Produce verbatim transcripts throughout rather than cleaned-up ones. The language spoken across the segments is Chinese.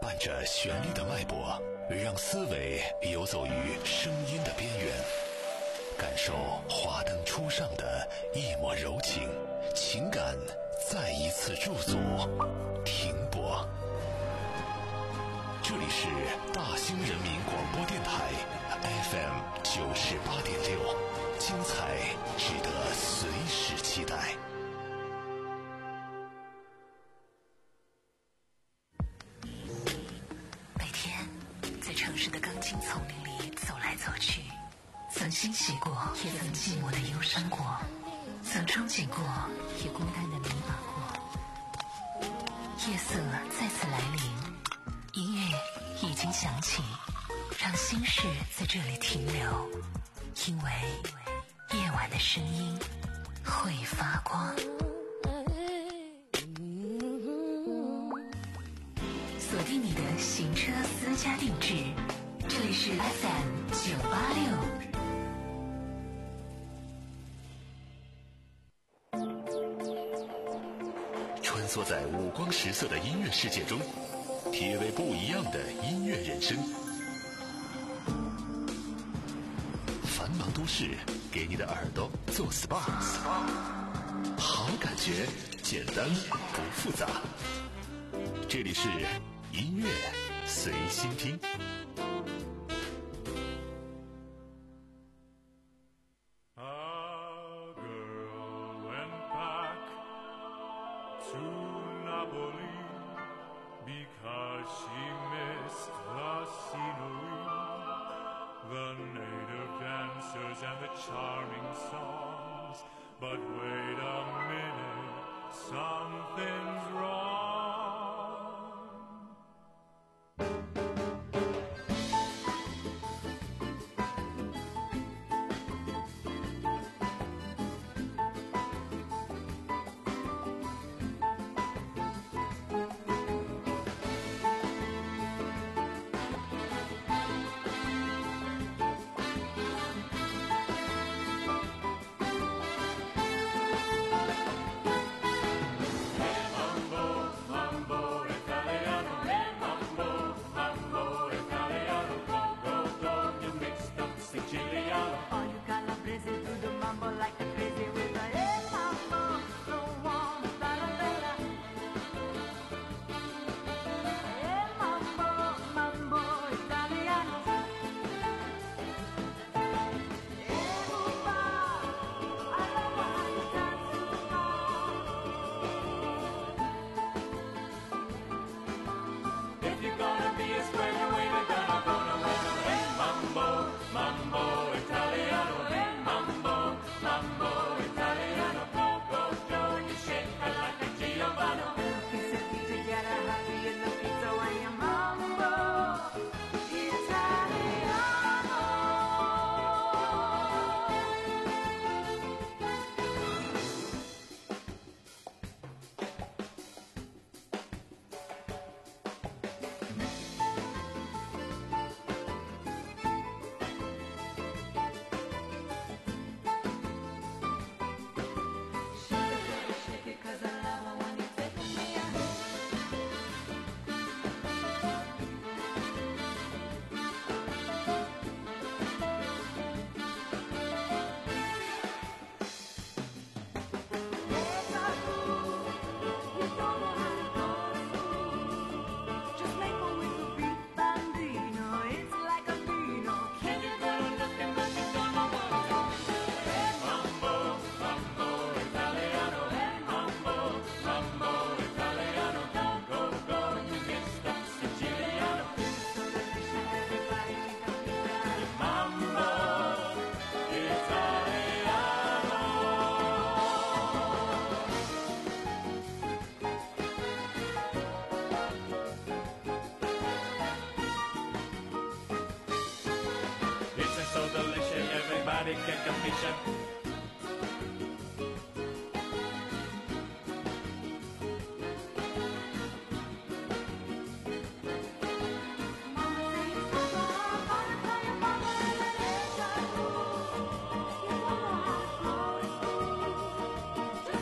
伴着旋律的脉搏，让思维游走于声音的边缘，感受华灯初上的一抹柔情，情感再一次驻足停泊。这里是大兴人民广播电台 F M 九十八点六，精彩值得随时期待。 每天在城市的钢筋丛林里走来走去，曾欣喜过，也曾寂寞的忧伤过，曾憧憬过，也孤单的迷茫过。夜色再次来临，音乐已经响起，让心事在这里停留，因为夜晚的声音会发光。锁定你的行车私家定制，这里是 F M 九八六。 穿梭在五光十色的音乐世界中，体味不一样的音乐人生。繁忙都市给你的耳朵做 S P A， 好感觉简单不复杂。这里是音乐随心听。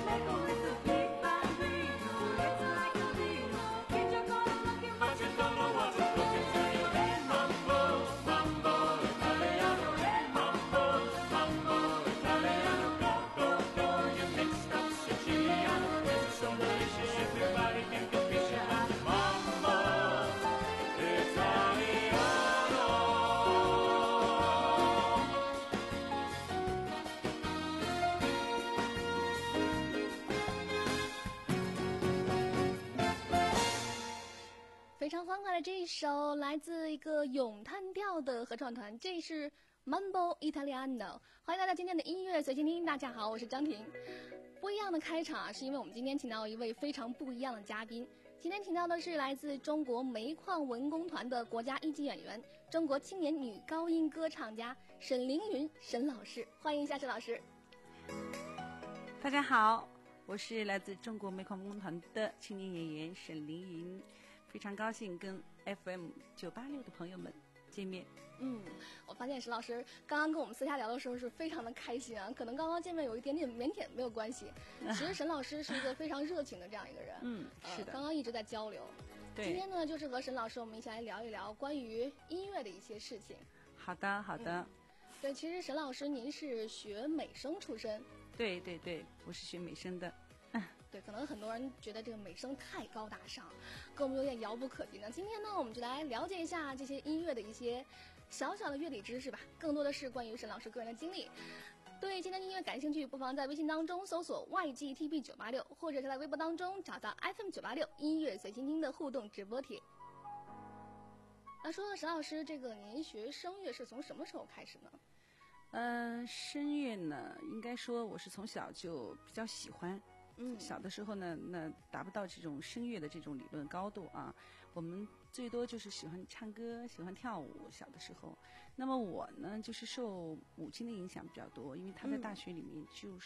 Don't know 来这一首来自一个咏叹调的合唱团，这是 Mambo Italiano。 欢迎大家今天的音乐随心听。大家好，我是张婷。不一样的开场啊，是因为我们今天请到一位非常不一样的嘉宾。今天请到的是来自中国煤矿文工团的国家一级演员，中国青年女高音歌唱家沈凌云沈老师。欢迎一下沈老师。 大家好，我是来自中国煤矿文工团的青年演员沈凌云，非常高兴跟 F M 九八六的朋友们见面。 嗯，我发现沈老师刚刚跟我们私下聊的时候是非常的开心啊，可能刚刚见面有一点点腼腆没有关系。其实沈老师是一个非常热情的这样一个人， 嗯，是的、 呃，刚刚一直在交流。 对， 今天呢，就是和沈老师我们一起来聊一聊关于音乐的一些事情。 好的，好的。 嗯、对，其实沈老师您是学美声出身。 对对对，我是学美声的。 对，可能很多人觉得这个美声太高大上，跟我们有点遥不可及呢。今天呢，我们就来了解一下这些音乐的一些小小的乐理知识吧，更多的是关于沈老师个人的经历。对今天音乐感兴趣，不妨在微信当中搜索 Y G T B 九八六，或者是在微博当中找到 F M 九八六音乐随心听的互动直播帖。那说到沈老师，这个您学声乐是从什么时候开始呢？ 嗯、呃，声乐呢，应该说我是从小就比较喜欢。 嗯， 小的时候呢，那达不到这种声乐的这种理论高度啊。我们最多就是喜欢唱歌，喜欢跳舞。小的时候，那么我呢，就是受母亲的影响比较多，因为她在大学里面就是，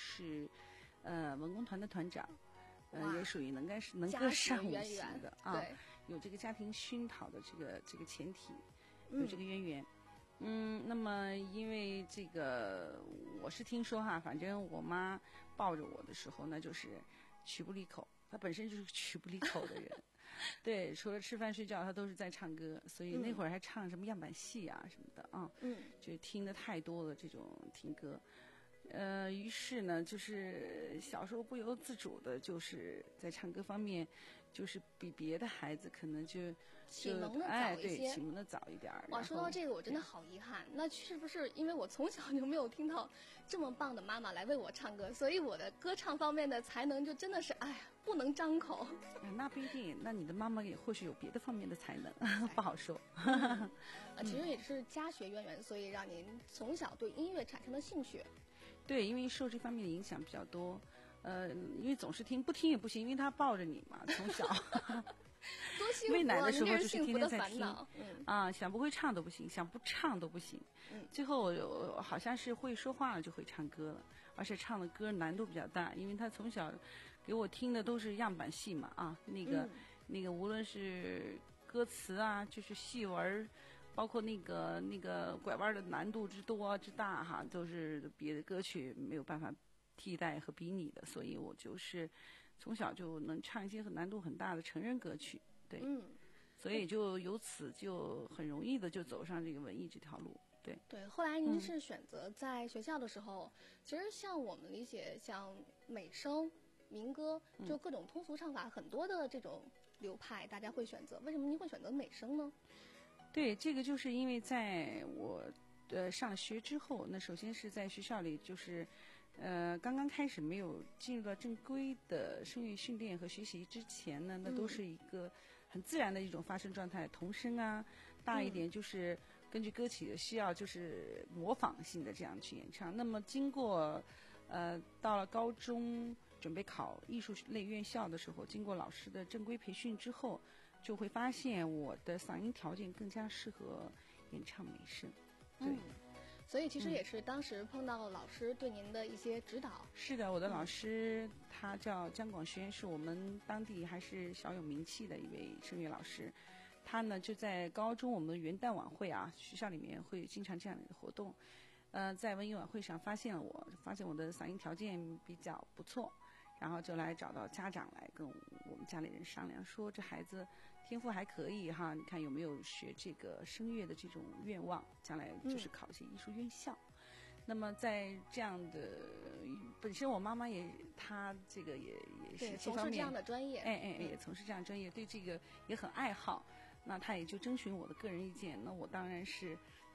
嗯、呃，文工团的团长，呃，也属于能干是能歌善舞型的啊， 对， 有这个家庭熏陶的这个这个前提，有这个渊源。嗯嗯，那么因为这个，我是听说哈，反正我妈抱着我的时候呢，就是曲不离口，她本身就是曲不离口的人，对，除了吃饭睡觉，她都是在唱歌，所以那会儿还唱什么样板戏啊什么的啊， 嗯， 就听得太多了这种听歌。呃，于是呢，就是小时候不由自主的，就是在唱歌方面，就是比别的孩子可能就启蒙的早一些， 哎，对，启蒙的早一点。 哇，说到这个，我真的好遗憾。那是不是因为我从小就没有听到这么棒的妈妈来为我唱歌，所以我的歌唱方面的才能就真的是哎呀不能张口。 哎、那不一定，那你的妈妈也或许有别的方面的才能，不好说。 嗯、其实也是家学渊源，所以让您从小对音乐产生了兴趣。 对，因为受这方面的影响比较多，呃，因为总是听，不听也不行，因为他抱着你嘛，从小。 多幸福啊！ 喂奶的时候就是天天在听， 嗯、 啊，想不会唱都不行，想不唱都不行。 嗯、 最后我好像是会说话了就会唱歌了，而且唱的歌难度比较大，因为他从小给我听的都是样板戏嘛，啊，那个、嗯、那个无论是歌词啊，就是戏文。包括那个那个拐弯的难度之多之大哈，都是别的歌曲没有办法替代和比拟的，所以我就是从小就能唱一些难度很大的成人歌曲，对， 嗯， 所以就由此就很容易的就走上这个文艺这条路，对。 对，后来您是选择在学校的时候，嗯、其实像我们理解，像美声、民歌，就各种通俗唱法，嗯、很多的这种流派，大家会选择。为什么您会选择美声呢？ 对，这个就是因为在我呃上学之后，那首先是在学校里就是呃刚刚开始没有进入到正规的声乐训练和学习之前呢，那都是一个很自然的一种发声状态，童声啊，大一点就是根据歌曲的需要，就是模仿性的这样去演唱。那么经过呃到了高中准备考艺术类院校的时候，经过老师的正规培训之后，就会发现我的嗓音条件更加适合演唱美声。对、嗯， 所以其实也是当时碰到老师对您的一些指导。 嗯、是的，我的老师、嗯、他叫姜广轩，是我们当地还是小有名气的一位声乐老师。他呢就在高中我们的元旦晚会啊，学校里面会经常这样的活动。呃，在文艺晚会上发现了我，发现我的嗓音条件比较不错。然后就来找到家长来跟我们家里人商量，说这孩子天赋还可以哈，你看有没有学这个声乐的这种愿望，将来就是考一些艺术院校。嗯、那么在这样的，本身我妈妈也她这个也也是这方面从事这样的专业， 哎哎哎，也从事这样的专业，对这个也很爱好。那她也就征询我的个人意见，那我当然是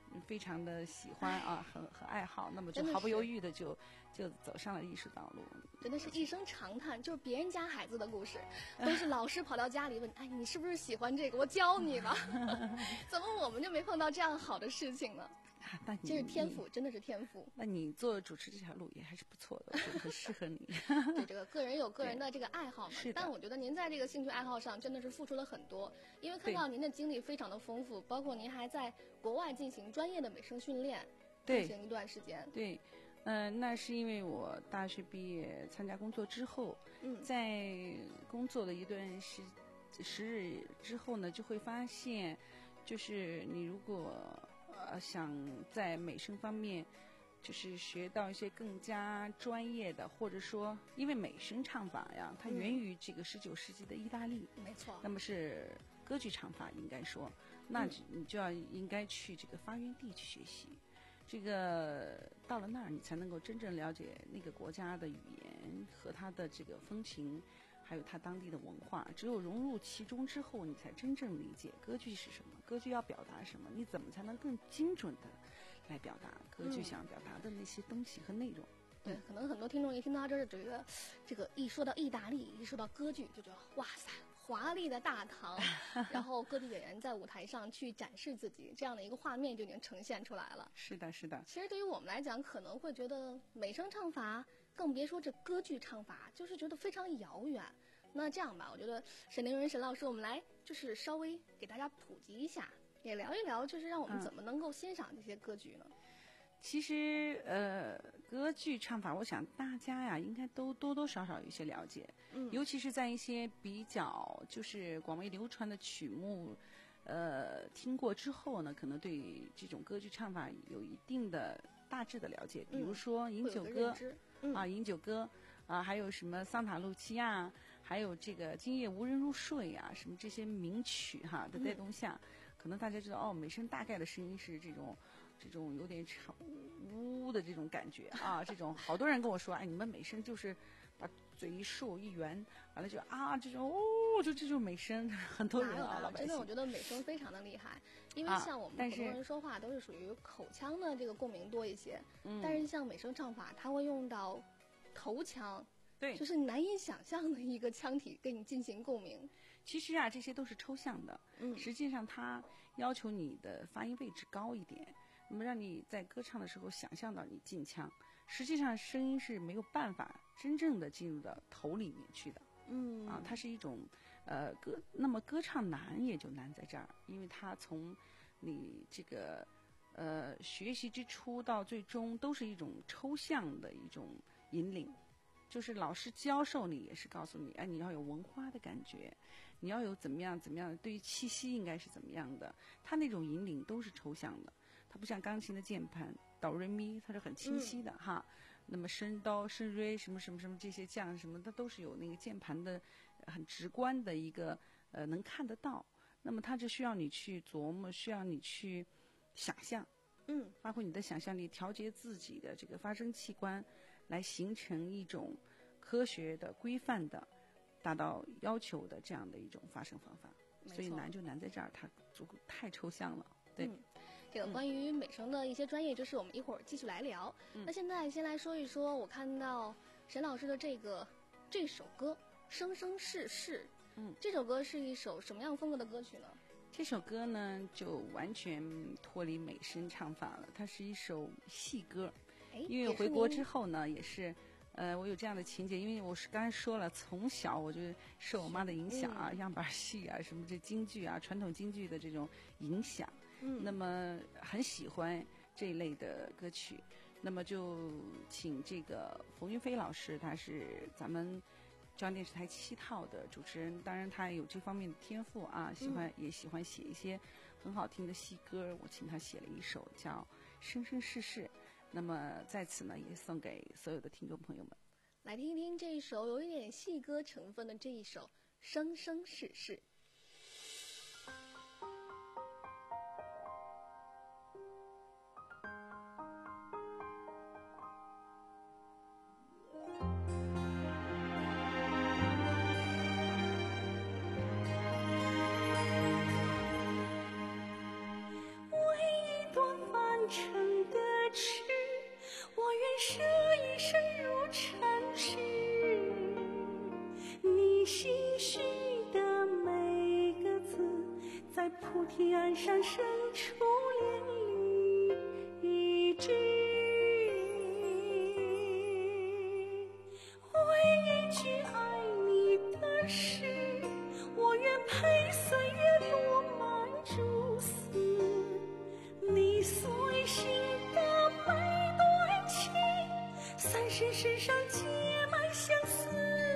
非常的喜欢啊，很很爱好，那么就真的毫不犹是豫的就就走上了艺术道路。 真的是一声长叹，就是别人家孩子的故事，都是老师跑到家里问，哎，你是不是喜欢这个？我教你吧。怎么我们就没碰到这样好的事情呢？ 啊那你这是天赋，真的是天赋。 那你做主持这条路也还是不错的，我觉得很适合你。 对，这个个人有个人的这个爱好嘛。 是的但我觉得您在这个兴趣爱好上真的是付出了很多，因为看到您的经历非常的丰富，包括您还在国外进行专业的美声训练， 对进行一段时间。 对，呃，那是因为我大学毕业参加工作之后， 嗯， 在工作的一段时时日之后呢，就会发现，就是你如果呃想在美声方面，就是学到一些更加专业的，或者说，因为美声唱法呀，它源于这个十九世纪的意大利， 没错。 那么是歌剧唱法，应该说，那嗯你就要应该去这个发源地去学习。这个到了那儿，你才能够真正了解那个国家的语言和它的这个风情，还有它当地的文化。只有融入其中之后，你才真正理解歌剧是什么，歌剧要表达什么，你怎么才能更精准的来表达歌剧想表达的那些东西和内容。 对，可能很多听众一听到这儿，觉得这个一说到意大利，一说到歌剧，就觉得哇塞，华丽的大堂，然后歌剧演员在舞台上去展示自己，这样的一个画面就已经呈现出来了。 是的，是的。 其实对于我们来讲，可能会觉得美声唱法，更别说这歌剧唱法，就是觉得非常遥远。那这样吧，我觉得沈凌云沈老师，我们来就是稍微给大家普及一下，也聊一聊，就是让我们怎么能够欣赏这些歌剧呢？ 嗯其实，呃，歌剧唱法，我想大家呀，应该都多多少少有一些了解， 嗯， 尤其是在一些比较就是广为流传的曲目，呃，听过之后呢，可能对这种歌剧唱法有一定的大致的了解。比如说《饮酒歌》 嗯、 啊，《饮酒歌》啊，还有什么《桑塔露琪亚》，还有这个《今夜无人入睡》啊，什么这些名曲哈的带动下，嗯、可能大家知道哦，美声大概的声音是这种。这种有点吵呜的这种感觉啊，这种好多人跟我说，哎，你们美声就是把嘴一竖一圆，完了就啊这种哦，就这种美声，很多人啊，老百姓真的我觉得美声非常的厉害，因为像我们普通人说话都是属于口腔的这个共鸣多一些， 嗯、 但是像美声唱法，它会用到头腔， 对， 就是难以想象的一个腔体跟你进行共鸣。 其实啊，这些都是抽象的， 嗯， 实际上它要求你的发音位置高一点。那么让你在歌唱的时候想象到你进腔，实际上声音是没有办法真正的进入到头里面去的。 嗯， 啊，它是一种呃歌，那么歌唱难也就难在这儿，因为它从你这个呃学习之初到最终都是一种抽象的一种引领，就是老师教授你也是告诉你，哎，你要有文化的感觉，你要有怎么样怎么样，对于气息应该是怎么样的，它那种引领都是抽象的。它不像钢琴的键盘哆瑞咪，它是很清晰的、嗯、哈。那么升哆升瑞什么什么什么这些降什么，它都是有那个键盘的很直观的一个呃能看得到。那么它就需要你去琢磨，需要你去想象， 嗯， 发挥你的想象力，调节自己的这个发声器官，来形成一种科学的、规范的、达到要求的这样的一种发声方法。所以难就难在这儿，它足够太抽象了。对。 嗯，这个关于美声的一些专业知识，我们一会儿继续来聊。嗯、那现在先来说一说，我看到沈老师的这个这首歌《生生世世》， 嗯， 这首歌是一首什么样风格的歌曲呢？ 这首歌呢，就完全脱离美声唱法了，它是一首戏歌。因为回国之后呢，也是。呃，我有这样的情节，因为我是刚才说了，从小我就受我妈的影响啊， 嗯、 样板戏啊，什么这京剧啊，传统京剧的这种影响， 嗯， 那么很喜欢这一类的歌曲，那么就请这个冯云飞老师，他是咱们中央电视台七套的主持人，当然他有这方面的天赋啊，喜欢、嗯、也喜欢写一些很好听的戏歌，我请他写了一首叫《生生世世》。那么在此呢，也送给所有的听众朋友们， 来听一听这一首有一点戏歌成分的这一首《生生世世》。 为一朵花在菩提岸上生出连理枝，为一句爱你的诗，我愿陪岁月落满蛛丝。你随行的每段情，三生石上结满相思。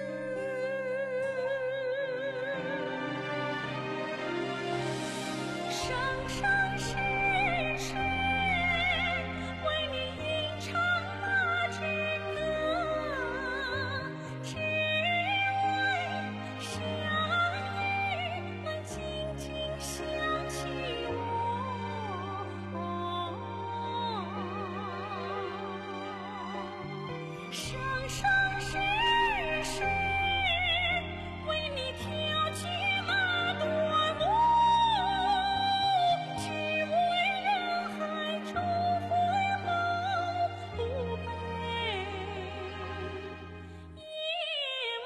生生世世为你吟唱那支歌，只为相遇能紧紧想起我。生生世世为你挑起那段路，只为人海中回眸不被淹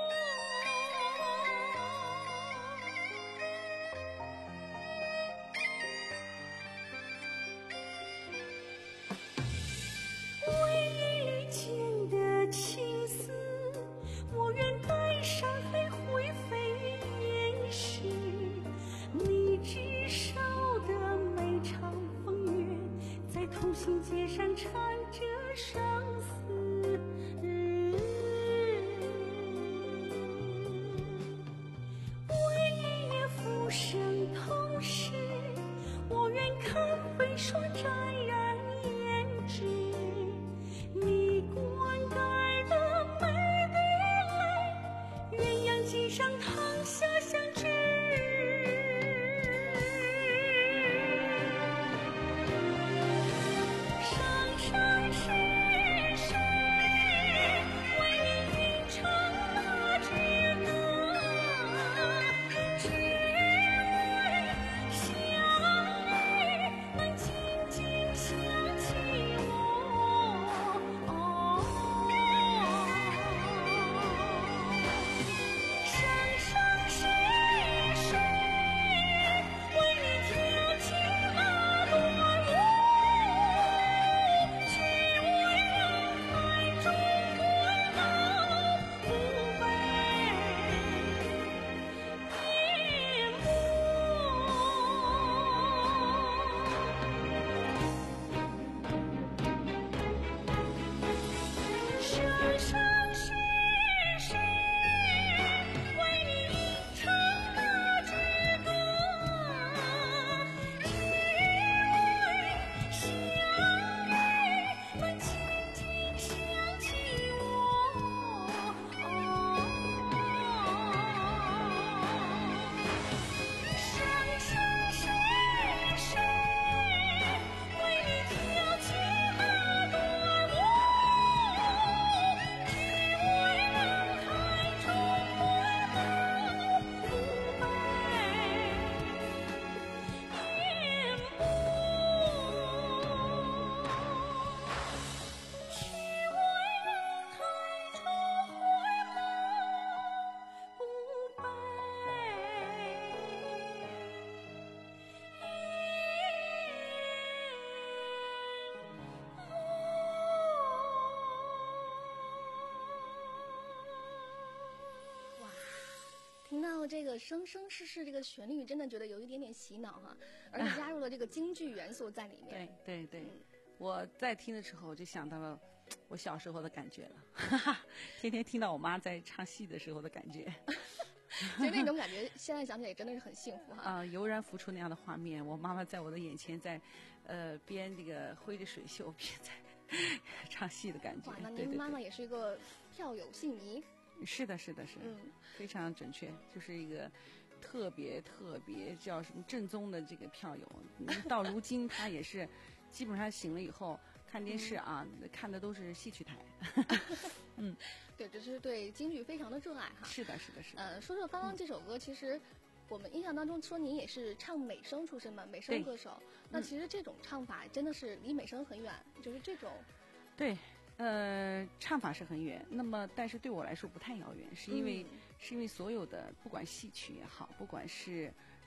没。为一见的情丝，我愿带上黑灰飞烟逝。你执手的每场风月，在同心结上缠着生死。为一夜浮生同时，我愿看飞霜沾染胭脂。你灌溉的每滴泪，鸳鸯锦上烫下相知。生生世世为你吟唱那支歌，只为相遇能紧紧想起我。生生世世为你挑起那段路，只为人海中回眸不被淹没。生生世世为你吟唱那支歌，只为相遇能紧紧想起我。生生世世为你挑起那段路，只为人海中回眸不被淹没。只为人海中回眸不哇，听到这个生生世世这个旋律，真的觉得有一点点洗脑哈，而且加入了这个京剧元素在里面。 对对对，我在听的时候就想到了我小时候的感觉了，哈哈，天天听到我妈在唱戏的时候的感觉。 其实那种感觉，现在想起来也真的是很幸福哈。 啊、油然浮出那样的画面，我妈妈在我的眼前在，呃，边这个挥着水袖边在唱戏的感觉。 哇，那对对您妈妈对， 也是一个票友戏迷。 是的，是的，是的， 嗯非常准确，就是一个特别特别叫什么正宗的这个票友。嗯到如今，她也是基本上醒了以后看电视啊，看的都是戏曲台。嗯， 对，只是对京剧非常的热爱哈。 是的，是的，是的。 呃，说说刚刚这首歌，其实我们印象当中说您也是唱美声出身嘛，美声对歌手。那其实这种唱法真的是离美声很远，就是这种。 对，呃，唱法是很远，那么但是对我来说不太遥远，是因为、 嗯是因为所有的不管戏曲也好，不管是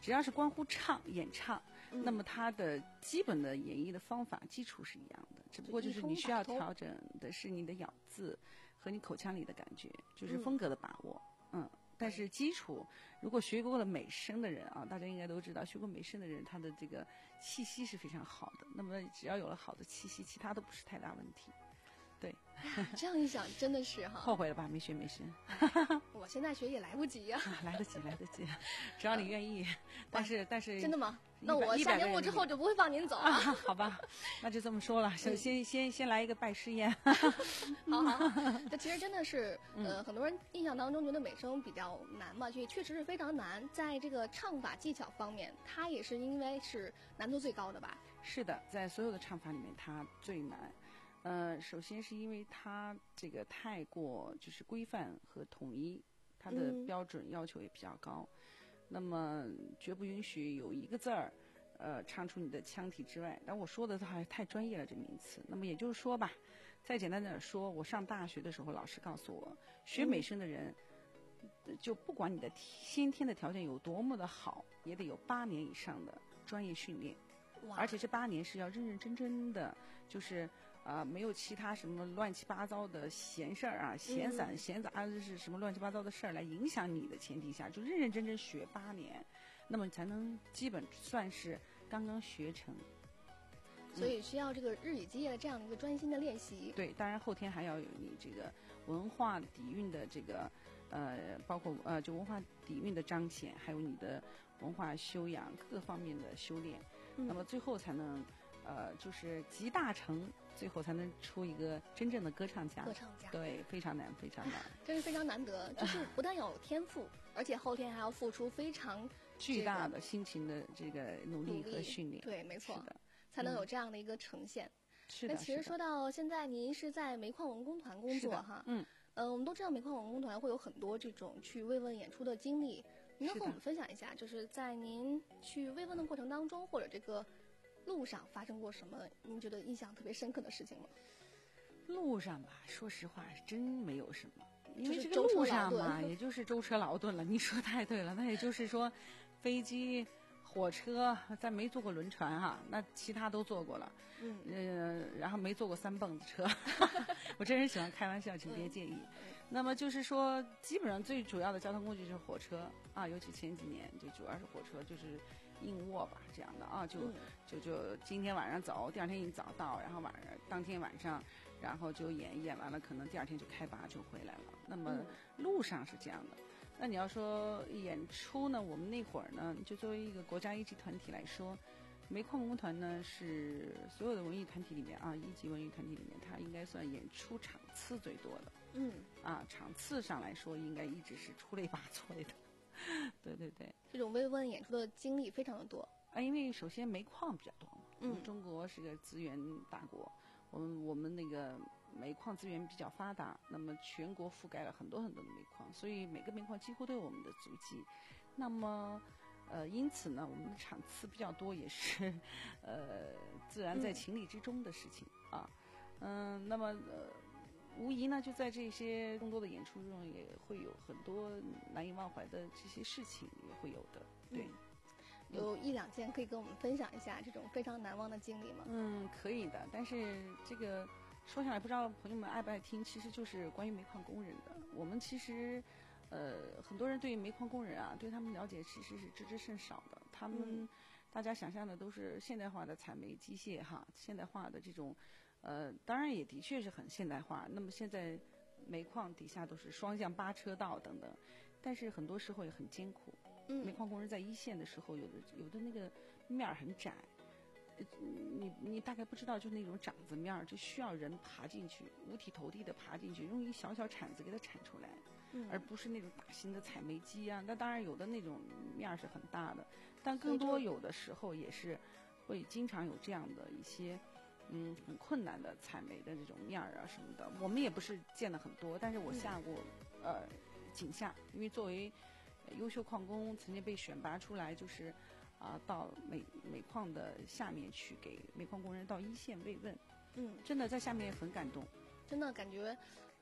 只要是关乎唱演唱， 嗯那么它的基本的演绎的方法基础是一样的，只不过就是你需要调整的是你的咬字和你口腔里的感觉，就是风格的把握。嗯。嗯但是基础，如果学过了美声的人啊，大家应该都知道，学过美声的人，他的这个气息是非常好的。那么只要有了好的气息，其他都不是太大问题。对， 这样一想，真的是哈， 后悔了吧？没学美声。 我现在学也来不及呀、 啊。来得及，来得及，只要你愿意。但是，但是真的吗？那我下节目之后就不会放您走了。 啊、好吧，那就这么说了。首先，嗯、先先来一个拜师宴。 好好好，这其实真的是，呃，很多人印象当中觉得美声比较难嘛，也确实是非常难。在这个唱法技巧方面，它也是因为是难度最高的吧？ 是的，在所有的唱法里面，它最难。呃，首先是因为它这个太过就是规范和统一，它的标准要求也比较高。嗯、那么绝不允许有一个字儿，呃，唱出你的腔体之外。但我说的还太专业了，这名词。那么也就是说吧，再简单点说，我上大学的时候，老师告诉我，学美声的人，嗯、就不管你的先天的条件有多么的好，也得有八年以上的专业训练。而且这八年是要认认真真的，就是呃没有其他什么乱七八糟的闲事儿啊、闲散、闲杂是什么乱七八糟的事儿来影响你的前提下，就认认真真学八年，那么才能基本算是刚刚学成。 所以需要这个日以继夜的这样一个专心的练习。 对，当然后天还要有你这个文化底蕴的这个呃，包括呃就文化底蕴的彰显，还有你的文化修养各个方面的修炼。 嗯、 那么最后才能，呃，就是集大成，最后才能出一个真正的歌唱家。 歌唱家， 对，非常难，非常难， 真是非常难得。就是不但有天赋，而且后天还要付出非常、这个、 巨大的辛勤的这个努力和训练。 对，没错， 是的， 才能有这样的一个呈现。 嗯、是的。 那其实说到现在，您是在煤矿文工团工作哈？ 嗯。 呃，我们都知道煤矿文工团会有很多这种去慰问演出的经历，您能和我们分享一下，就是在您去慰问的过程当中，或者这个路上发生过什么您觉得印象特别深刻的事情吗？ 路上吧，说实话真没有什么，因为这个路上嘛，也就是舟车劳顿了。你说太对了，那也就是说，飞机、火车，咱没坐过轮船哈、啊，那其他都坐过了。 嗯， 呃，然后没坐过三蹦子车。我真是喜欢开玩笑，请别介意。 嗯、 那么就是说，基本上最主要的交通工具就是火车啊，尤其前几年就主要是火车，就是硬卧吧这样的啊，就、嗯、就就今天晚上走，第二天一早到，然后晚上当天晚上，然后就演演完了，可能第二天就开拔就回来了。那么路上是这样的。那你要说演出呢，我们那会儿呢，就作为一个国家一级团体来说，煤矿文工团呢是所有的文艺团体里面啊，一级文艺团体里面，它应该算演出场次最多的。 嗯， 啊，场次上来说，应该一直是出类拔萃的。对对对， 这种慰问演出的经历非常的多啊，因为首先煤矿比较多嘛， 嗯， 中国是个资源大国，我们我们那个煤矿资源比较发达，那么全国覆盖了很多很多的煤矿，所以每个煤矿几乎都有我们的足迹。那么，呃，因此呢，我们的场次比较多，也是呃自然在情理之中的事情、嗯、啊。嗯，那么呃。无疑呢，就在这些更多的演出中，也会有很多难以忘怀的这些事情，也会有的。对， 嗯、有一两件可以跟我们分享一下这种非常难忘的经历吗？ 嗯，可以的。但是这个说下来，不知道朋友们爱不爱听，其实就是关于煤矿工人的。我们其实，呃，很多人对煤矿工人啊，对他们了解其实是知之甚少的。他们、嗯、大家想象的都是现代化的采煤机械哈，现代化的这种。呃，当然也的确是很现代化。那么现在煤矿底下都是双向八车道等等，但是很多时候也很艰苦。 嗯， 煤矿工人在一线的时候，有的有的那个面儿很窄，你你大概不知道，就那种掌子面儿，就需要人爬进去，五体投地的爬进去，用一小小铲子给它铲出来， 嗯， 而不是那种大型的采煤机啊。那当然有的那种面儿是很大的，但更多有的时候也是会经常有这样的一些。嗯，很困难的采煤的这种面儿啊什么的，我们也不是见了很多，但是我下过、嗯、呃井下，因为作为优秀矿工，曾经被选拔出来，就是啊、呃、到煤煤矿的下面去给煤矿工人到一线慰问。 嗯， 真的在下面很感动， 真的感觉，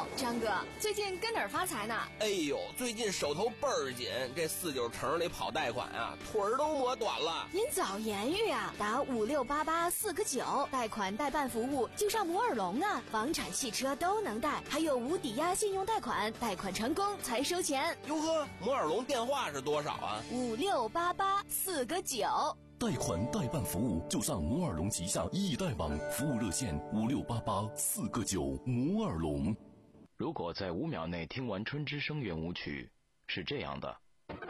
哟，张哥，最近跟哪儿发财呢？ 哎呦，最近手头倍儿紧，这四九城里跑贷款啊，腿儿都磨短了。 您早言语啊，打五六八八四个九，贷款代办服务就上摩尔龙啊，房产、汽车都能贷，还有无抵押信用贷款，贷款成功才收钱。 哟呵，摩尔龙电话是多少啊？ 五六八八四个九。 贷款代办服务就上摩尔龙旗下易贷网，服务热线五六八八四个九。摩尔龙。 如果在五秒内听完春之声圆舞曲，是这样的；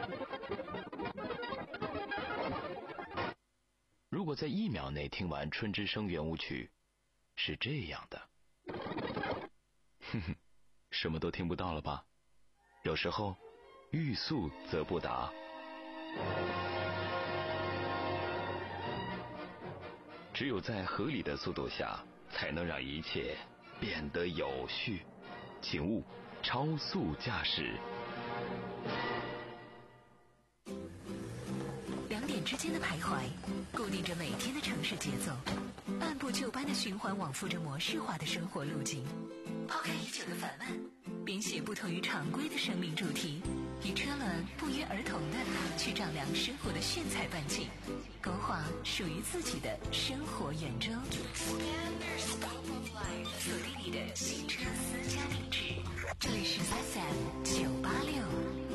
如果在一秒内听完春之声圆舞曲，是这样的。哼哼，什么都听不到了吧？有时候，欲速则不达。只有在合理的速度下，才能让一切变得有序。请勿超速驾驶。 两点之间的徘徊，固定着每天的城市节奏，按部就班的循环往复着模式化的生活路径。抛开已久的烦闷，编写不同于常规的生命主题，以车轮不约而同的去丈量生活的炫彩半径，勾画属于自己的生活圆周。锁定你的新车私家定制，这里是 F M 九八六。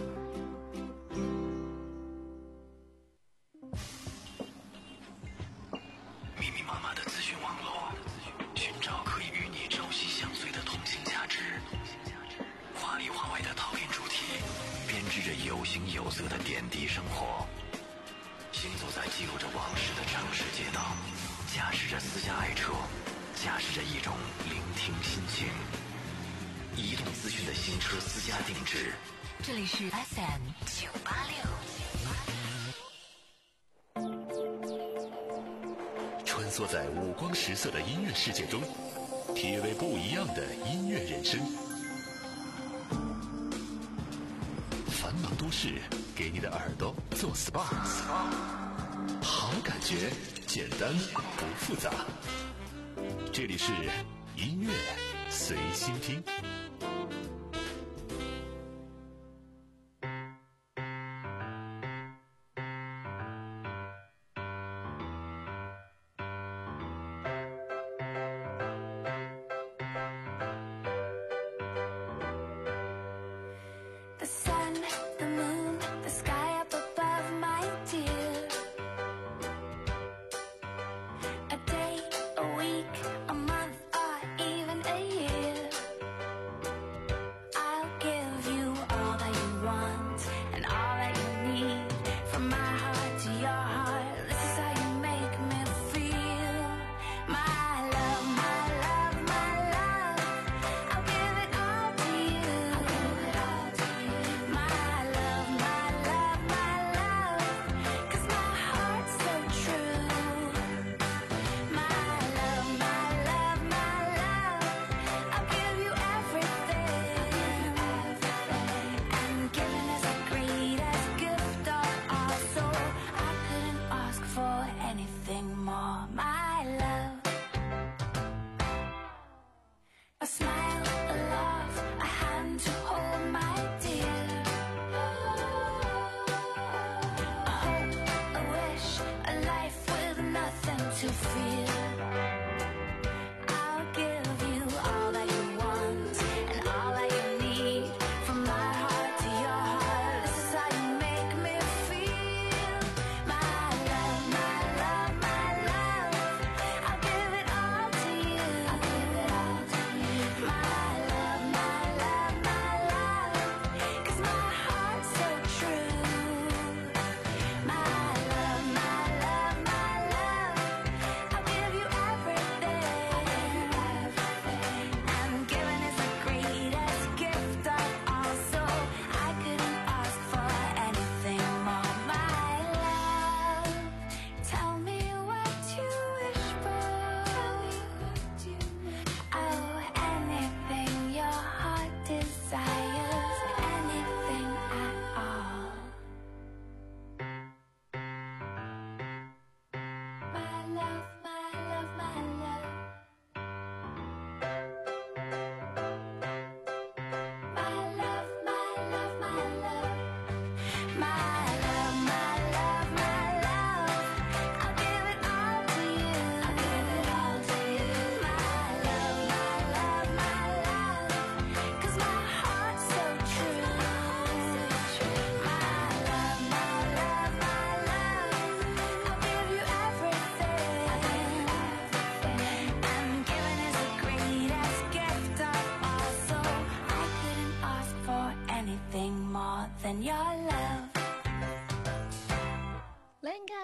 密密麻麻的资讯网络，寻找可以与你朝夕相随的通信价值。华里华外的讨厌主题，编织着有形有色的点滴生活。行走在记录着往事的城市街道，驾驶着私家爱车，驾驶着一种聆听心情。移动资讯的新车私家定制， 这里是 F M 九八六。 穿梭在五光十色的音乐世界中，体味不一样的音乐人生。繁忙都市给你的耳朵做 S P A， 好感觉，简单不复杂。这里是音乐随心听。 everything.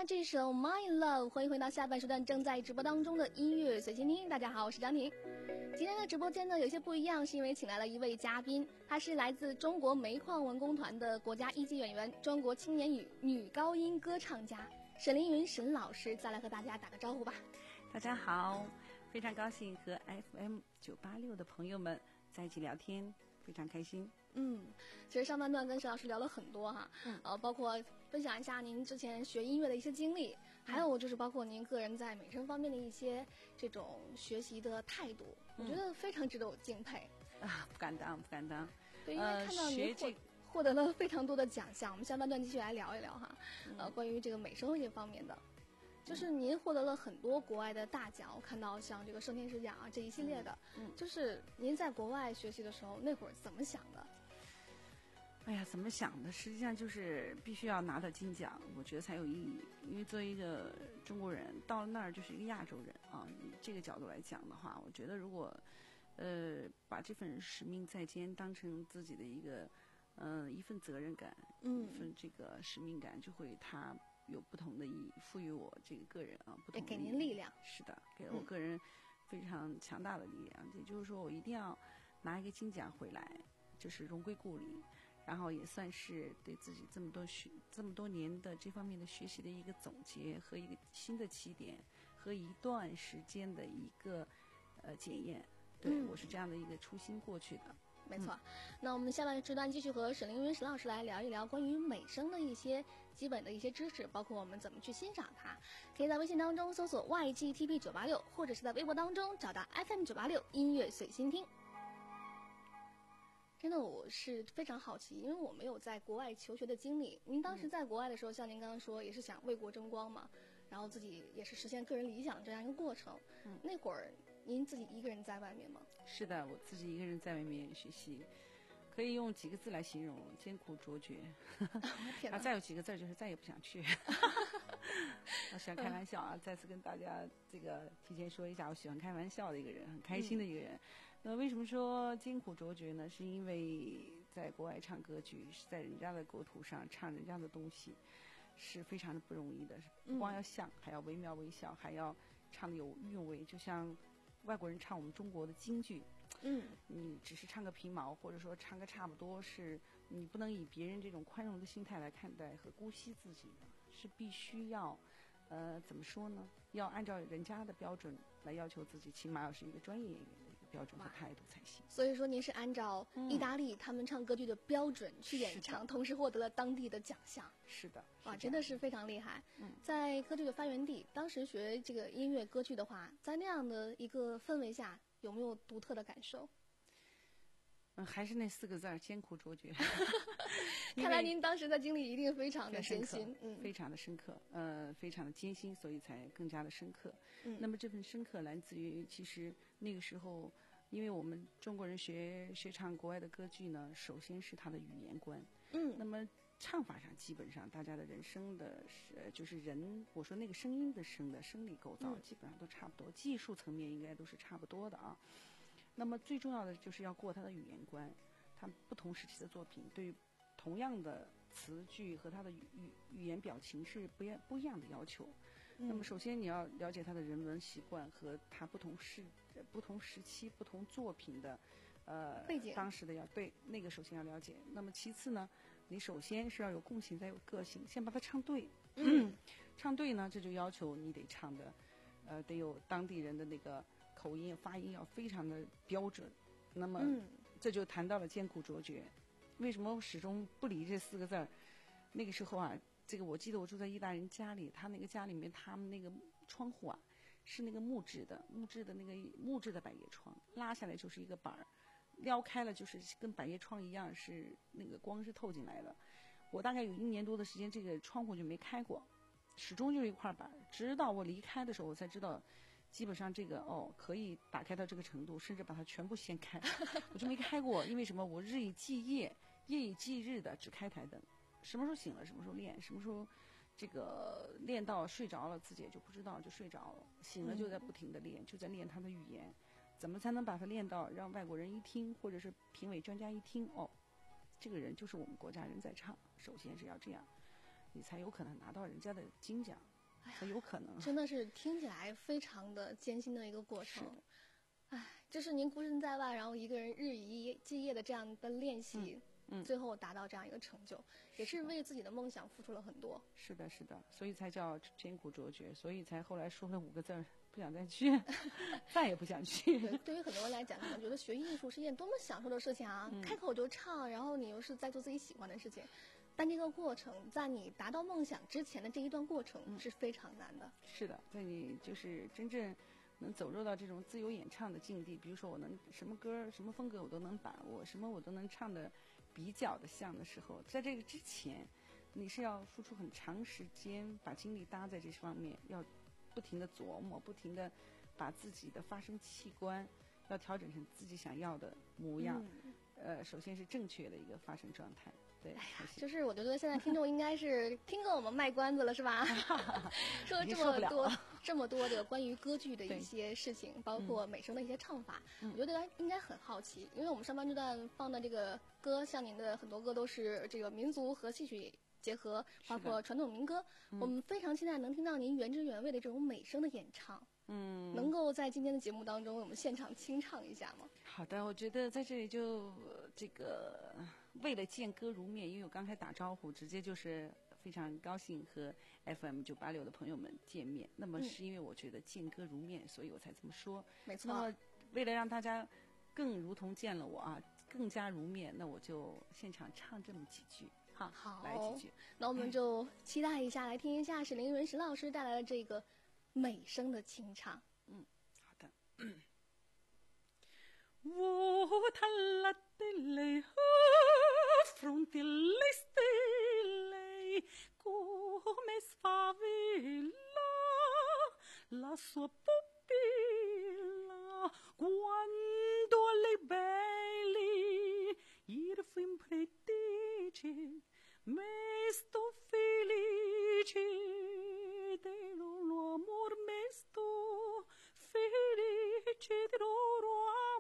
下这首 My Love， 欢迎回到下半时段正在直播当中的音乐随心听。大家好，我是张宁。今天的直播间呢有些不一样，是因为请来了一位嘉宾，她是来自中国煤矿文工团的国家一级演员，中国青年女女高音歌唱家沈凌云沈老师。再来和大家打个招呼吧。 大家好，非常高兴和 F M 九八六的朋友们在一起聊天，非常开心。 嗯，其实上半段跟沈老师聊了很多哈，嗯，呃，包括分享一下您之前学音乐的一些经历，还有就是包括您个人在美声方面的一些这种学习的态度，嗯、我觉得非常值得我敬佩。 啊，不敢当，不敢当。 对，因为看到您获、呃、获得了非常多的奖项，我们下半段继续来聊一聊哈，嗯、呃，关于这个美声这方面的。就是您获得了很多国外的大奖，我看到像这个圣天使奖啊这一系列的，嗯，就是您在国外学习的时候那会儿怎么想的？ 哎呀，怎么想的？实际上就是必须要拿到金奖，我觉得才有意义。因为作为一个中国人，到了那儿就是一个亚洲人啊。以这个角度来讲的话，我觉得如果呃把这份使命在肩当成自己的一个呃一份责任感，嗯，一份这个使命感，就会他。有不同的意义，赋予我这个个人啊，不同的给您力量。 是的，给了我个人非常强大的力量。嗯、也就是说，我一定要拿一个金奖回来，就是荣归故里，然后也算是对自己这么多学这么多年的这方面的学习的一个总结和一个新的起点和一段时间的一个呃检验。对、嗯、我是这样的一个初心过去的。 没错，嗯、那我们下半时段继续和沈凌云沈老师来聊一聊关于美声的一些基本的一些知识，包括我们怎么去欣赏它。可以在微信当中搜索 Y G T P 九八六，或者是在微博当中找到 F M 九八六音乐随心听。真的，我是非常好奇，因为我没有在国外求学的经历。您当时在国外的时候，嗯、像您刚刚说，也是想为国争光嘛，然后自己也是实现个人理想这样一个过程。嗯，那会儿您自己一个人在外面吗？ 是的，我自己一个人在外面学习，可以用几个字来形容：艰苦卓绝。啊，再有几个字就是再也不想去。我喜欢开玩笑啊！再次跟大家这个提前说一下，我喜欢开玩笑的一个人，很开心的一个人。嗯、那为什么说艰苦卓绝呢？是因为在国外唱歌剧，是在人家的国土上唱人家的东西，是非常的不容易的。不光要像，还要惟妙惟肖，还要唱的有韵味，就像外国人唱我们中国的京剧，嗯，你只是唱个皮毛，或者说唱个差不多，是你不能以别人这种宽容的心态来看待和姑息自己的，是必须要，呃，怎么说呢？要按照人家的标准来要求自己，起码要是一个专业演员的一个标准和态度才行。 所以说，您是按照意大利他们唱歌剧的标准去演唱，嗯、同时获得了当地的奖项。 是的， 哇，真的是非常厉害。嗯，在歌剧的发源地，当时学这个音乐歌剧的话，在那样的一个氛围下，有没有独特的感受？ 嗯，还是那四个字儿，艰苦卓绝。 看来您当时的经历一定非常的艰辛， 嗯，非常的深刻，呃，非常的艰辛，所以才更加的深刻。嗯，那么这份深刻来自于，其实那个时候，因为我们中国人学学唱国外的歌剧呢，首先是他的语言观，嗯，那么唱法上基本上大家的人声的，呃，就是人，我说那个声音的声的生理构造，嗯、基本上都差不多，技术层面应该都是差不多的啊。那么最重要的就是要过他的语言观，他不同时期的作品对同样的词句和他的语语语言表情是不一不一样的要求。嗯、那么首先你要了解他的人文习惯和他不同时不同时期不同作品的呃背景， 当时的要对那个首先要了解。那么其次呢，你首先是要有共性再有个性，先把它唱对。嗯，唱对呢，这就要求你得唱的呃得有当地人的那个口音发音要非常的标准。那么、嗯、这就谈到了艰苦卓绝。为什么我始终不离这四个字儿？那个时候啊，这个我记得我住在意大利人家里，他那个家里面他们那个窗户啊是那个木质的木质的那个木质的百叶窗，拉下来就是一个板儿，撩开了就是跟百叶窗一样，是那个光是透进来的。我大概有一年多的时间，这个窗户就没开过，始终就是一块板，直到我离开的时候我才知道，基本上这个哦可以打开到这个程度，甚至把它全部掀开。我就没开过，因为什么？我日以继夜夜以继日的只开台灯，什么时候醒了什么时候练，什么时候这个练到睡着了自己也就不知道，就睡着了，醒了就在不停的练、嗯、就在练他的语言，怎么才能把它练到让外国人一听或者是评委专家一听，哦这个人就是我们国家人在唱，首先是要这样，你才有可能拿到人家的金奖。 所以有可能。 真的是听起来非常的艰辛的一个过程。哎，这是您孤身在外，然后一个人日以继夜的这样的练习。嗯嗯，最后达到这样一个成就，也是为自己的梦想付出了很多。 是的，是的，所以才叫艰苦卓绝，所以才后来说了五个字儿，不想再去，再也不想去。 对，对于很多人来讲，可能觉得学艺术是一件多么享受的事情啊，嗯、开口就唱，然后你又是在做自己喜欢的事情，但这个过程，在你达到梦想之前的这一段过程、嗯、是非常难的。 是的，在你就是真正能走入到这种自由演唱的境地，比如说我能什么歌、什么风格我都能把握，什么我都能唱的比较的像的时候，在这个之前，你是要付出很长时间，把精力搭在这方面，要不停的琢磨，不停的把自己的发声器官要调整成自己想要的模样。嗯、呃，首先是正确的一个发声状态。对， 哎呀，就是我觉得现在听众应该是听够我们卖关子了，是吧？说了这么多这么多的关于歌剧的一些事情，包括美声的一些唱法，嗯、我觉得应该很好奇，因为我们上半阶段放的这个歌，像您的很多歌都是这个民族和戏曲结合，包括传统民歌，嗯、我们非常期待能听到您原汁原味的这种美声的演唱。嗯，能够在今天的节目当中为我们现场清唱一下吗？ 好的，我觉得在这里就这个为了见歌如面，因为我刚才打招呼，直接就是非常高兴和 F M 九八六的朋友们见面。那么是因为我觉得见歌如面，嗯、所以我才这么说。 没错。 那么为了让大家更如同见了我啊，更加如面，那我就现场唱这么几句。好， 好， 来几句。 那我们就期待一下，来听一下史凌云史老师带来的这个美声的清唱。 嗯，好的。我他拉的嘞，frontile stelle come sfavilla la sua pupilla quando le belli ir fin predice mesto felice dello amor mesto felice dello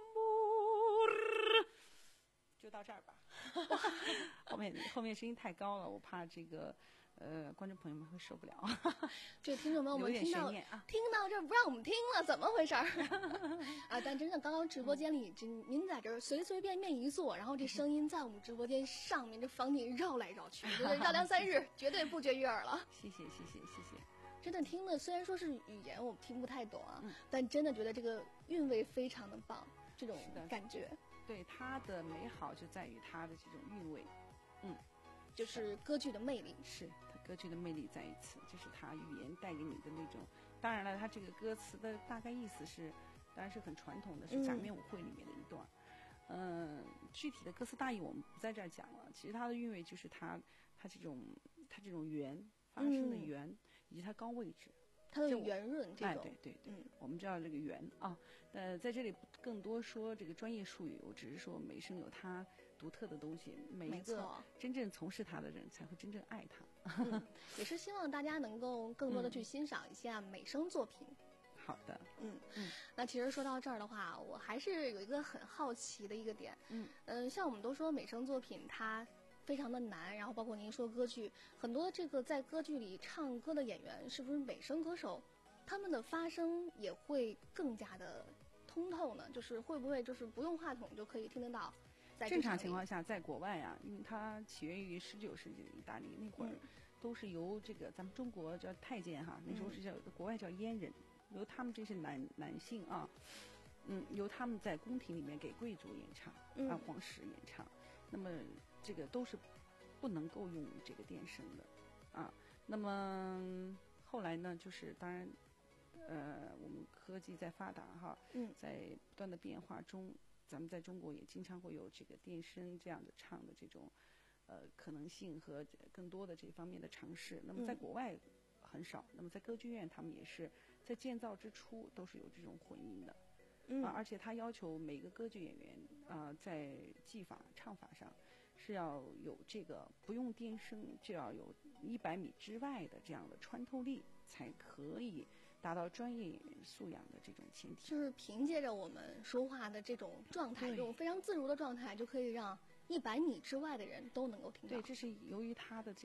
amor 就到这儿吧。后面后面声音太高了，我怕这个呃观众朋友们会受不了。 这个听众朋友们听到、啊、听到这不让我们听了，怎么回事儿？啊！但真的刚刚直播间里，您您在这儿随随便便一坐，然后这声音在我们直播间上面这房顶绕来绕去，这绕梁三日，绝对不绝于耳了。 谢谢谢谢谢谢。 真的听的虽然说是语言我听不太懂啊，嗯、但真的觉得这个韵味非常的棒，这种感觉。 对，它的美好就在于它的这种韵味，嗯， 就是歌剧的魅力。 是它歌剧的魅力在于此，就是它语言带给你的那种。当然了，它这个歌词的大概意思是，当然是很传统的，是假面舞会里面的一段。嗯、呃，具体的歌词大意我们不在这儿讲了。其实它的韵味就是它它这种它这种圆发声的圆、嗯，以及它高位置。 它的圆润这种， 哎，对对对，嗯、我们知道这个圆啊，呃，在这里更多说这个专业术语，我只是说美声有它独特的东西，每一个真正从事它的人才会真正爱它。 嗯、也是希望大家能够更多的去欣赏一下美声作品。 嗯、好的， 嗯嗯，那其实说到这儿的话，我还是有一个很好奇的一个点，嗯嗯、呃，像我们都说美声作品它非常的难，然后包括您说歌剧，很多这个在歌剧里唱歌的演员是不是美声歌手，他们的发声也会更加的通透呢？就是会不会就是不用话筒就可以听得到？在正常情况下，在国外啊，因为它起源于十九世纪的意大利，那会儿都是由这个咱们中国叫太监哈，那时候是叫国外叫阉人，由他们这些男男性啊，嗯，由他们在宫廷里面给贵族演唱，啊，皇室演唱，那么。这个都是不能够用这个电声的，啊，那么后来呢，就是当然，呃，我们科技在发达哈，嗯，在不断的变化中，咱们在中国也经常会有这个电声这样的唱的这种，呃，可能性和更多的这方面的尝试。那么在国外很少，那么在歌剧院他们也是在建造之初都是有这种混音的，嗯，啊，而且他要求每个歌剧演员啊、呃，在技法唱法上。是要有这个不用电声，就要有一百米之外的这样的穿透力，才可以达到专业演员素养的这种前提。 就是凭借着我们说话的这种状态，这种非常自如的状态，就可以让一百米之外的人都能够听到。 对，这是由于他的这个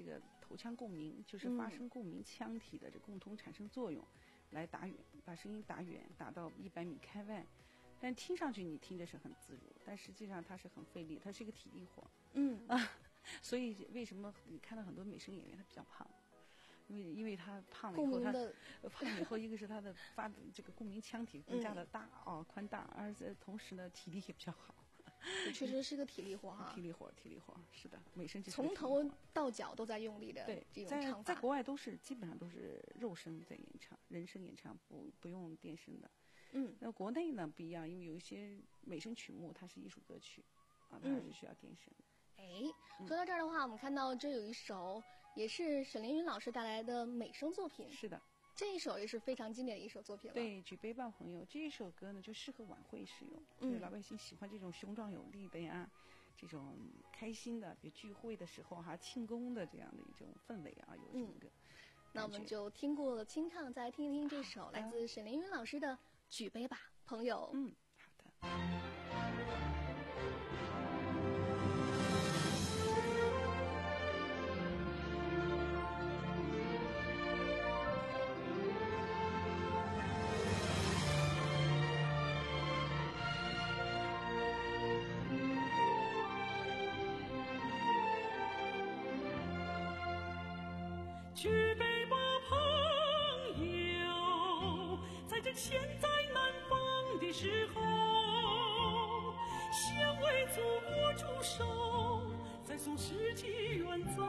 头腔共鸣，就是发声共鸣腔体的这共同产生作用，来打远，把声音打远，打到一百米开外。但听上去你听着是很自如，但实际上它是很费力，它是一个体力活。 嗯啊，所以为什么你看到很多美声演员他比较胖？因为因为他胖了以后，他胖了以后，一个是他的发这个共鸣腔体更加的大、嗯、哦宽大，而且同时呢体力也比较好。 确实是个体力活哈。 体力活，体力活，是的，美声就是从头到脚都在用力的这种唱法。在在国外都是基本上都是肉声在演唱，人声演唱不不用电声的。 嗯， 那国内呢不一样，因为有一些美声曲目它是艺术歌曲，啊，它还是需要电声。 哎、嗯，说到这儿的话，我们看到这有一首也是沈凌云老师带来的美声作品。 是的， 这一首也是非常经典的一首作品了。 对，举杯伴朋友这一首歌呢，就适合晚会使用， 嗯， 对老百姓喜欢这种雄壮有力的呀，这种开心的，比如聚会的时候哈、啊、庆功的这样的一种氛围啊，有这么个、嗯。 那我们就听过了清唱，再来听一听这首来自沈凌云老师的《举杯吧，朋友》。 嗯，好的。 举杯吧，朋友，在这千载难逢的时候，先为祖国祝寿，再送诗集远走。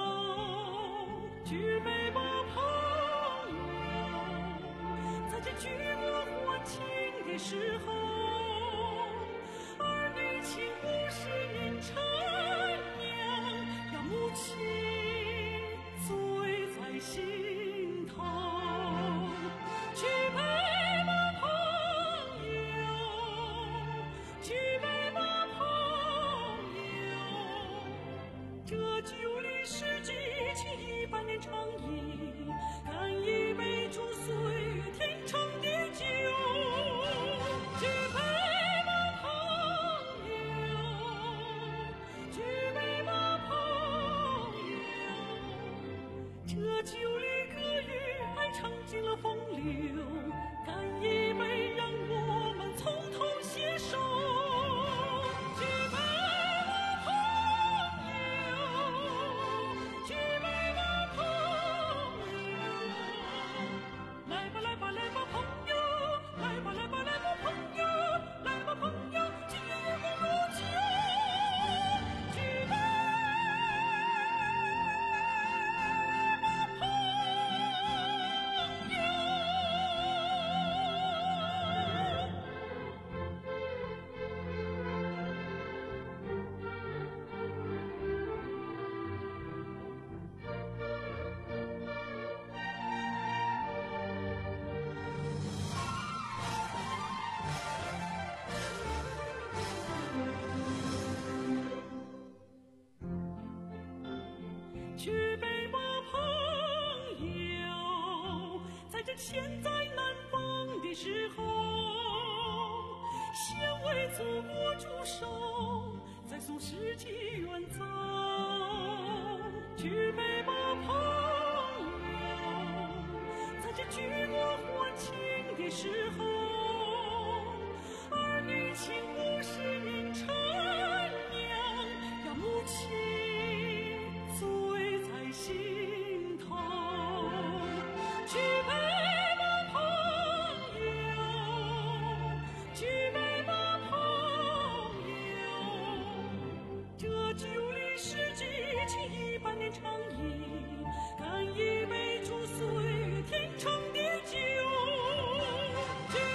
举杯吧，朋友，在这举国欢庆的时候，儿女情不是您陈娘呀，母亲心头。举杯吧，朋友，举杯吧，朋友，这酒里诗句情意百年长饮，干一杯祝岁月天长地久。举杯吧，朋友，举杯吧，朋友，这酒里歌语爱唱尽了风流，干一杯让我们从头携手。举杯吧，朋友，举杯吧，朋友，来吧来吧来吧朋友，来吧来吧来吧朋友，来吧朋友，今夜月光如酒。举杯举杯吧，朋友，在这千载难逢的时候，先为祖国祝寿，再送诗集远走。举杯吧，朋友，在这举国欢庆的时候，儿女情不是您陈娘呀，母亲醉在心头。举杯吧，朋友，举杯吧，朋友，这酒里诗句情意百年长饮，干一杯祝岁月天长地久。举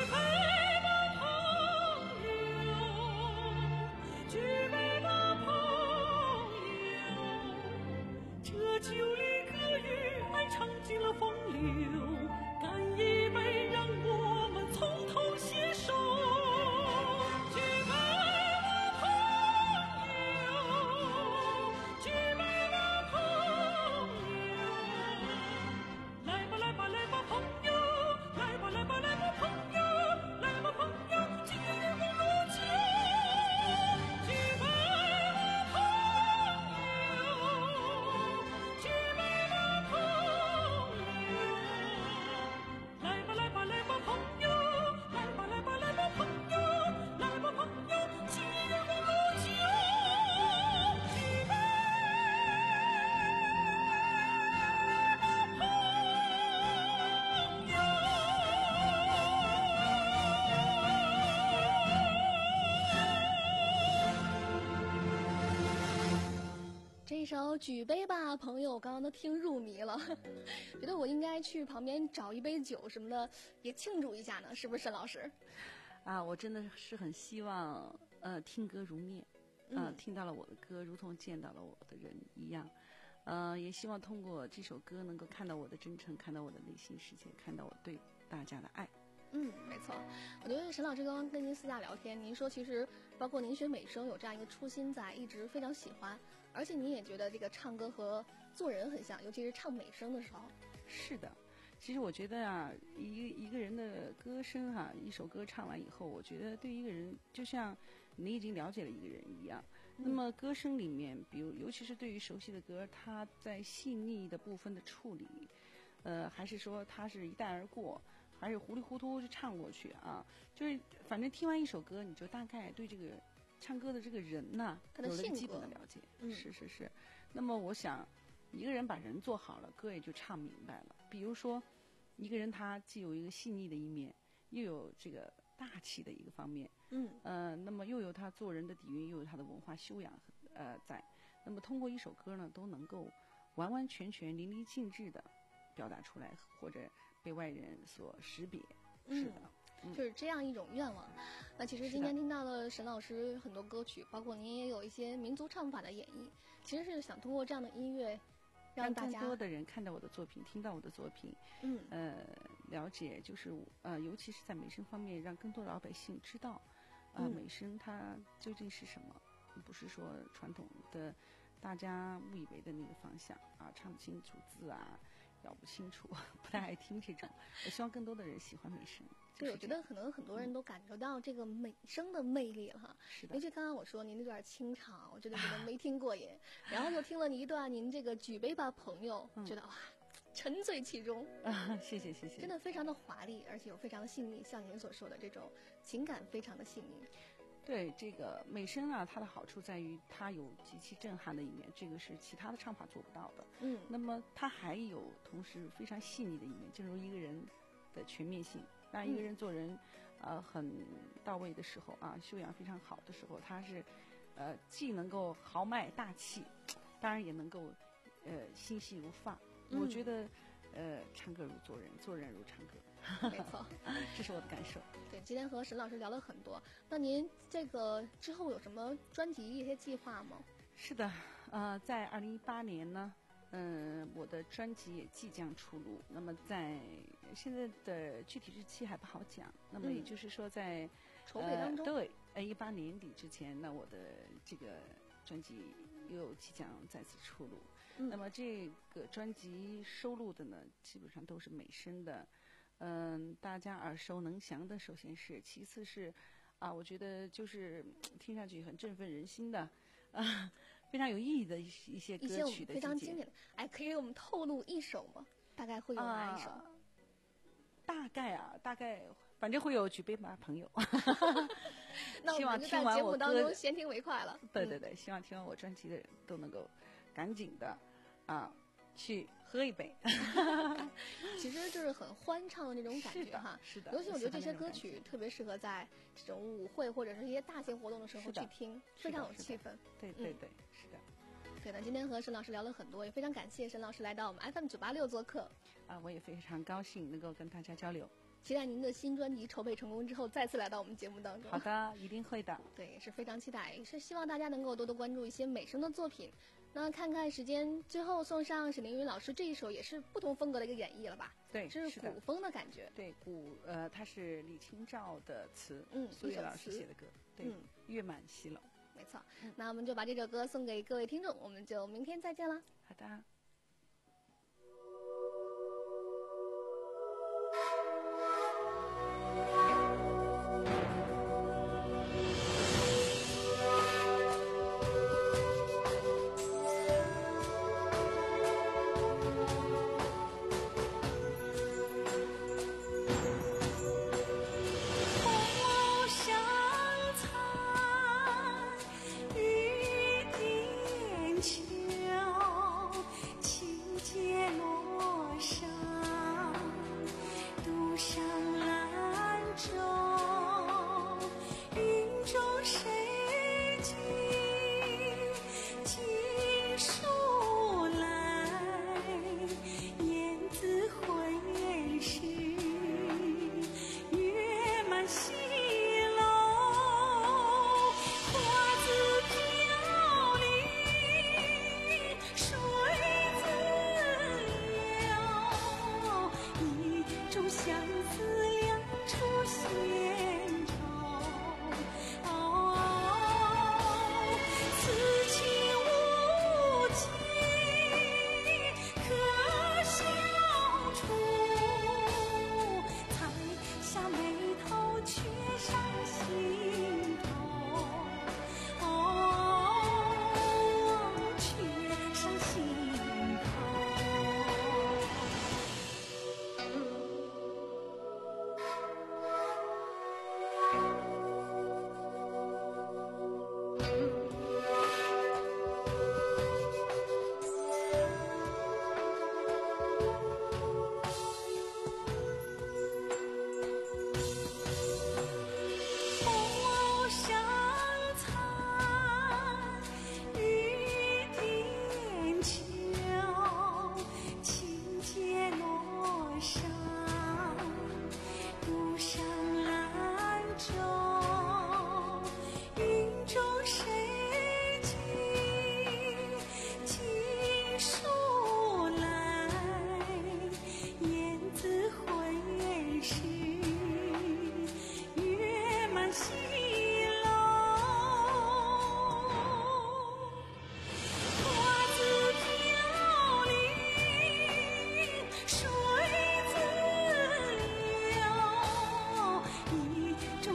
首《举杯吧朋友》，刚刚都听入迷了，觉得我应该去旁边找一杯酒什么的，也庆祝一下呢，是不是沈老师？ 啊，我真的是很希望，呃，听歌如面，呃， 嗯听到了我的歌，如同见到了我的人一样，呃，也希望通过这首歌能够看到我的真诚，看到我的内心世界，看到我对大家的爱。 嗯，没错。我觉得沈老师刚刚跟您私下聊天，您说其实包括您学美声有这样一个初心在，一直非常喜欢，而且您也觉得这个唱歌和做人很像，尤其是唱美声的时候。 是的，其实我觉得啊，一一个人的歌声哈、啊，一首歌唱完以后，我觉得对一个人就像你已经了解了一个人一样。 嗯、 那么歌声里面，比如尤其是对于熟悉的歌，它在细腻的部分的处理，呃，还是说它是一带而过。还是糊里糊涂就唱过去啊，就是反正听完一首歌，你就大概对这个唱歌的这个人呐、 他的性格有了基本的了解。 嗯， 是是是。那么我想，一个人把人做好了，歌也就唱明白了。比如说，一个人他既有一个细腻的一面，又有这个大气的一个方面， 嗯， 呃，那么又有他做人的底蕴，又有他的文化修养，呃，在。那么通过一首歌呢，都能够完完全全、淋漓尽致的表达出来，或者被外人所识别。是的、 嗯，就是这样一种愿望。那其实今天听到了沈老师很多歌曲，包括您也有一些民族唱法的演绎，其实是想通过这样的音乐让大家更多的人看到我的作品，听到我的作品， 嗯， 呃，了解就是呃，尤其是在美声方面，让更多的老百姓知道，呃， 嗯、 美声它究竟是什么，不是说传统的大家误以为的那个方向啊，唱不清楚字啊。搞不清楚，不太爱听这种。我希望更多的人喜欢美声。 对，我觉得可能很多人都感受到这个美声的魅力了哈。 是的。 尤其刚刚我说您那段清唱，我真的觉得没听过瘾。然后又听了你一段您这个举杯吧朋友，嗯、觉得哇，沉醉其中。 啊，谢谢谢谢。 真的非常的华丽，而且又非常的细腻，像您所说的这种情感非常的细腻。 对这个美声啊，它的好处在于它有极其震撼的一面，这个是其他的唱法做不到的。 嗯， 那么它还有同时非常细腻的一面，正如一个人的全面性。当一个人做人，嗯、呃，很到位的时候啊，修养非常好的时候，他是，呃，既能够豪迈大气，当然也能够，呃，心细如发。 嗯、 我觉得，呃，唱歌如做人，做人如唱歌。 没错， 这是我的感受。 对，今天和沈老师聊了很多。那您这个之后有什么专辑一些计划吗？ 是的，呃，在二零一八年呢，嗯、呃，我的专辑也即将出炉。那么在现在的具体日期还不好讲。那么也就是说在，在、嗯、 筹备当中， 呃、对，呃，一八年底之前，那我的这个专辑又即将再次出炉。 嗯、 那么这个专辑收录的呢，基本上都是美声的。嗯，大家耳熟能详的，首先是，其次是，啊，我觉得就是听上去很振奋人心的，啊，非常有意义的一一些歌曲的非常经典的。哎，可以给我们透露一首吗？大概会有哪一首？ 啊、大概啊，大概反正会有举杯吧朋友。 那希望听完节目当中先听为快了。 对对对，嗯、希望听完我专辑的人都能够赶紧的啊。去喝一杯， 其实就是很欢唱的那种感觉哈。 是的， 尤其我觉得这些歌曲特别适合在这种舞会或者是一些大型活动的时候去听，非常有气氛。 对对对，嗯、是的。 对的，今天和沈老师聊了很多，也非常感谢沈老师来到我们 F M 九八六做客。 啊，我也非常高兴能够跟大家交流。 期待您的新专辑筹备成功之后再次来到我们节目当中。 好的，一定会的。 对，也是非常期待，也是希望大家能够多多关注一些美声的作品。那看看时间，最后送上沈凌云老师这一首也是不同风格的一个演绎了吧？ 对， 这是古风的感觉。 对，古呃，它是李清照的词， 嗯， 苏月老师写的歌，对， 嗯， 月满西楼。 没错，嗯、那我们就把这首歌送给各位听众，我们就明天再见啦。 好的。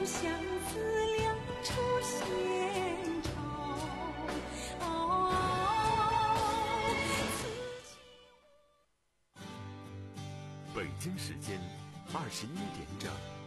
相思两处闲愁。 北京时间二十一点整。